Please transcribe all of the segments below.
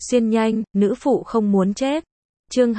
Xuyên nhanh, nữ phụ không muốn chết. Chương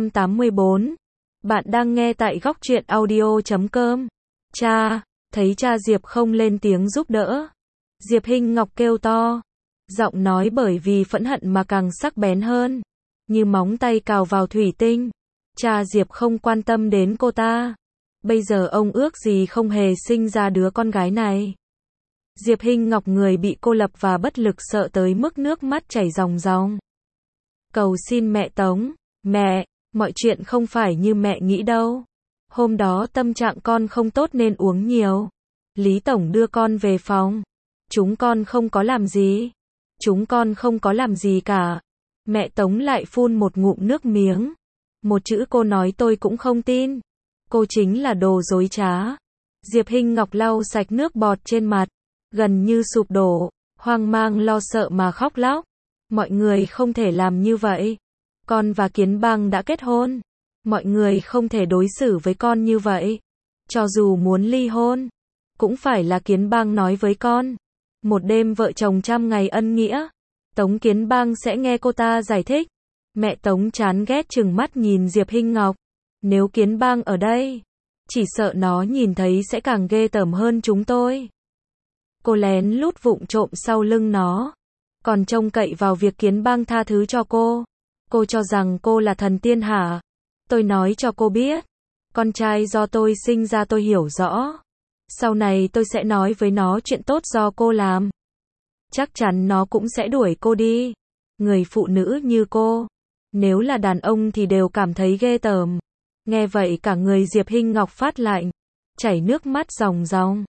284. Bạn đang nghe tại góc truyện audio.com. Cha, thấy cha Diệp không lên tiếng giúp đỡ. Diệp Hinh Ngọc kêu to. Giọng nói bởi vì phẫn hận mà càng sắc bén hơn. Như móng tay cào vào thủy tinh. Cha Diệp không quan tâm đến cô ta. Bây giờ ông ước gì không hề sinh ra đứa con gái này. Diệp Hinh Ngọc người bị cô lập và bất lực sợ tới mức nước mắt chảy ròng ròng. Cầu xin mẹ Tống, mẹ, mọi chuyện không phải như mẹ nghĩ đâu. Hôm đó tâm trạng con không tốt nên uống nhiều. Lý Tổng đưa con về phòng. Chúng con không có làm gì. Chúng con không có làm gì cả. Mẹ Tống lại phun một ngụm nước miếng. Một chữ cô nói tôi cũng không tin. Cô chính là đồ dối trá. Diệp Hinh Ngọc lau sạch nước bọt trên mặt. Gần như sụp đổ, hoang mang lo sợ mà khóc lóc. Mọi người không thể làm như vậy. Con và Kiến Bang đã kết hôn. Mọi người không thể đối xử với con như vậy. Cho dù muốn ly hôn, cũng phải là Kiến Bang nói với con. Một đêm vợ chồng 100 ngày ân nghĩa. Tống Kiến Bang sẽ nghe cô ta giải thích. Mẹ Tống chán ghét trừng mắt nhìn Diệp Hinh Ngọc. Nếu Kiến Bang ở đây, chỉ sợ nó nhìn thấy sẽ càng ghê tởm hơn chúng tôi. Cô lén lút vụng trộm sau lưng nó. Còn trông cậy vào việc Kiến Bang tha thứ cho cô. Cô cho rằng cô là thần tiên hả? Tôi nói cho cô biết. Con trai do tôi sinh ra tôi hiểu rõ. Sau này tôi sẽ nói với nó chuyện tốt do cô làm. Chắc chắn nó cũng sẽ đuổi cô đi. Người phụ nữ như cô, nếu là đàn ông thì đều cảm thấy ghê tởm. Nghe vậy cả người Diệp Hinh Ngọc phát lạnh. Chảy nước mắt ròng ròng.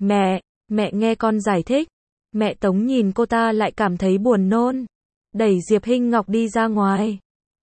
Mẹ nghe con giải thích. Mẹ Tống nhìn cô ta lại cảm thấy buồn nôn. Đẩy Diệp Hinh Ngọc đi ra ngoài.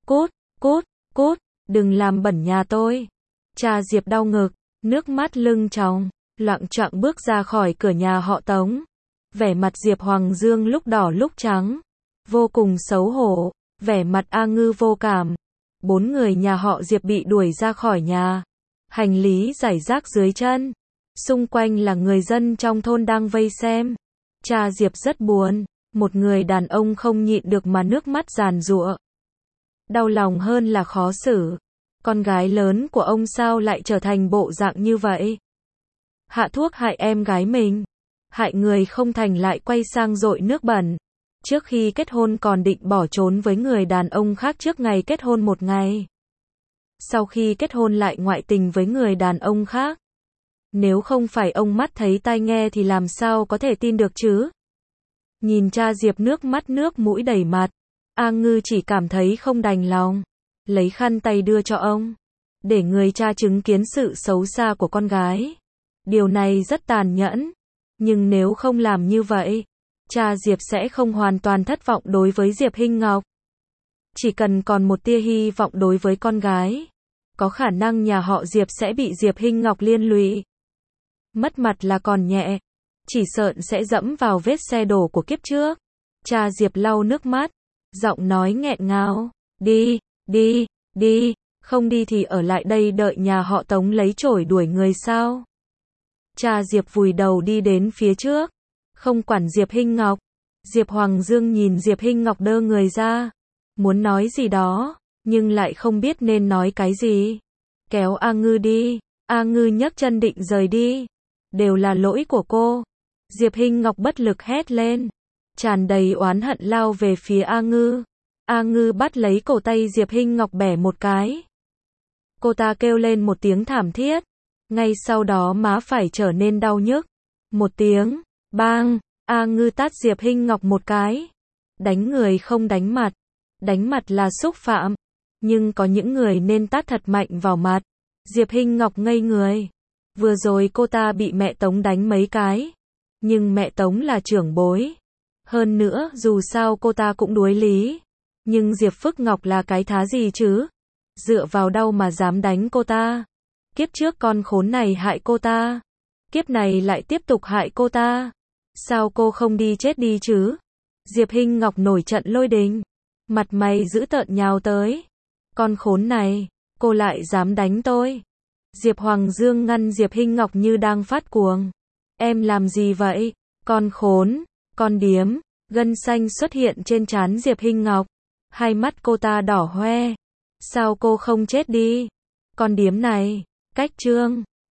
Cút, đừng làm bẩn nhà tôi. Cha Diệp đau ngực, nước mắt lưng tròng, loạng choạng bước ra khỏi cửa nhà họ Tống. Vẻ mặt Diệp Hoàng Dương lúc đỏ lúc trắng. Vô cùng xấu hổ, vẻ mặt A Ngư vô cảm. 4 người nhà họ Diệp bị đuổi ra khỏi nhà. Hành lý rải rác dưới chân. Xung quanh là người dân trong thôn đang vây xem. Cha Diệp rất buồn. Một người đàn ông không nhịn được mà nước mắt giàn giụa. Đau lòng hơn là khó xử. Con gái lớn của ông sao lại trở thành bộ dạng như vậy? Hạ thuốc hại em gái mình. Hại người không thành lại quay sang dội nước bẩn. Trước khi kết hôn còn định bỏ trốn với người đàn ông khác trước ngày kết hôn 1 ngày. Sau khi kết hôn lại ngoại tình với người đàn ông khác. Nếu không phải ông mắt thấy tai nghe thì làm sao có thể tin được chứ? Nhìn cha Diệp nước mắt nước mũi đầy mặt. A Ngư chỉ cảm thấy không đành lòng. Lấy khăn tay đưa cho ông. Để người cha chứng kiến sự xấu xa của con gái. Điều này rất tàn nhẫn. Nhưng nếu không làm như vậy, cha Diệp sẽ không hoàn toàn thất vọng đối với Diệp Hinh Ngọc. Chỉ cần còn một tia hy vọng đối với con gái. Có khả năng nhà họ Diệp sẽ bị Diệp Hinh Ngọc liên lụy. Mất mặt là còn nhẹ. Chỉ sợ sẽ dẫm vào vết xe đổ của kiếp trước. Cha Diệp lau nước mắt. Giọng nói nghẹn ngào. Đi. Không đi thì ở lại đây đợi nhà họ Tống lấy chổi đuổi người sao? Cha Diệp vùi đầu đi đến phía trước. Không quản Diệp Hinh Ngọc. Diệp Hoàng Dương nhìn Diệp Hinh Ngọc đơ người ra. Muốn nói gì đó, nhưng lại không biết nên nói cái gì. Kéo A Ngư đi. A Ngư nhấc chân định rời đi. Đều là lỗi của cô. Diệp Hinh Ngọc bất lực hét lên. Tràn đầy oán hận lao về phía A Ngư. A Ngư bắt lấy cổ tay Diệp Hinh Ngọc bẻ một cái. Cô ta kêu lên một tiếng thảm thiết. Ngay sau đó má phải trở nên đau nhức. Một tiếng, bang, A Ngư tát Diệp Hinh Ngọc một cái. Đánh người không đánh mặt. Đánh mặt là xúc phạm. Nhưng có những người nên tát thật mạnh vào mặt. Diệp Hinh Ngọc ngây người. Vừa rồi cô ta bị mẹ Tống đánh mấy cái. Nhưng mẹ Tống là trưởng bối. Hơn nữa, dù sao cô ta cũng đuối lý. Nhưng Diệp Phước Ngọc là cái thá gì chứ? Dựa vào đâu mà dám đánh cô ta? Kiếp trước con khốn này hại cô ta. Kiếp này lại tiếp tục hại cô ta. Sao cô không đi chết đi chứ? Diệp Hinh Ngọc nổi trận lôi đình. Mặt mày dữ tợn nhào tới. Con khốn này, cô lại dám đánh tôi. Diệp Hoàng Dương ngăn Diệp Hinh Ngọc như đang phát cuồng. Em làm gì vậy? Con khốn, con điếm. Gân xanh xuất hiện trên trán Diệp Hinh Ngọc. Hai mắt cô ta đỏ hoe. Sao cô không chết đi? Con điếm này. Cách Trương